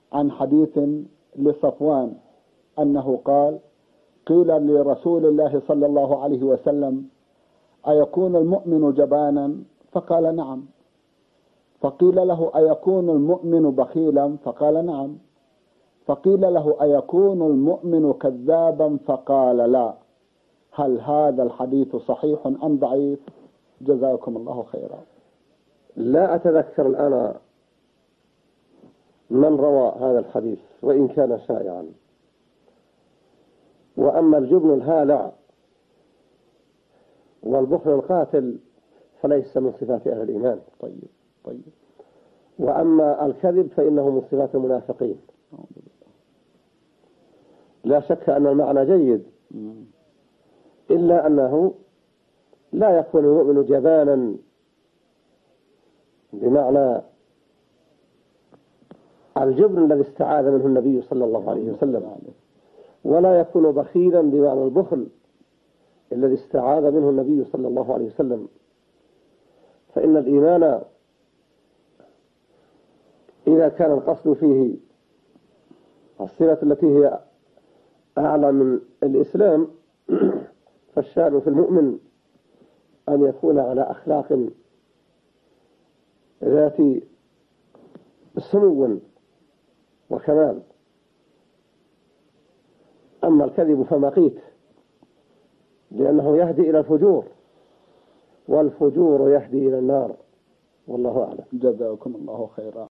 عن حديث لصفوان أنه قال: قيل لرسول الله صلى الله عليه وسلم: أيكون المؤمن جبانا؟ فقال: نعم. فقيل له: أيكون المؤمن بخيلا؟ فقال: نعم. فقيل له: أيكون المؤمن كذابا؟ فقال: لا. هل هذا الحديث صحيح أم ضعيف؟ جزاكم الله خيرا. لا أتذكر الآن من روى هذا الحديث وإن كان شائعا. وأما الجبن الهالع والبخل القاتل فليس من صفات أهل الإيمان. طيب. وأما الكذب فإنه من صفات المنافقين. لا شك أن المعنى جيد، إلا أنه لا يكون المؤمن جبانا بمعنى الجبن الذي استعاذ منه النبي صلى الله عليه وسلم، ولا يكون بخيلا بمعنى البخل الذي استعاذ منه النبي صلى الله عليه وسلم. فإن الإيمان إذا كان القصد فيه الصلة التي هي أعلى من الإسلام فالشأن في المؤمن أن يكون على أخلاق ذات سمو وكمال. أما الكذب فمقيت، لأنه يهدي إلى الفجور، والفجور يهدي إلى النار، والله أعلم. جزاكم الله خيرا.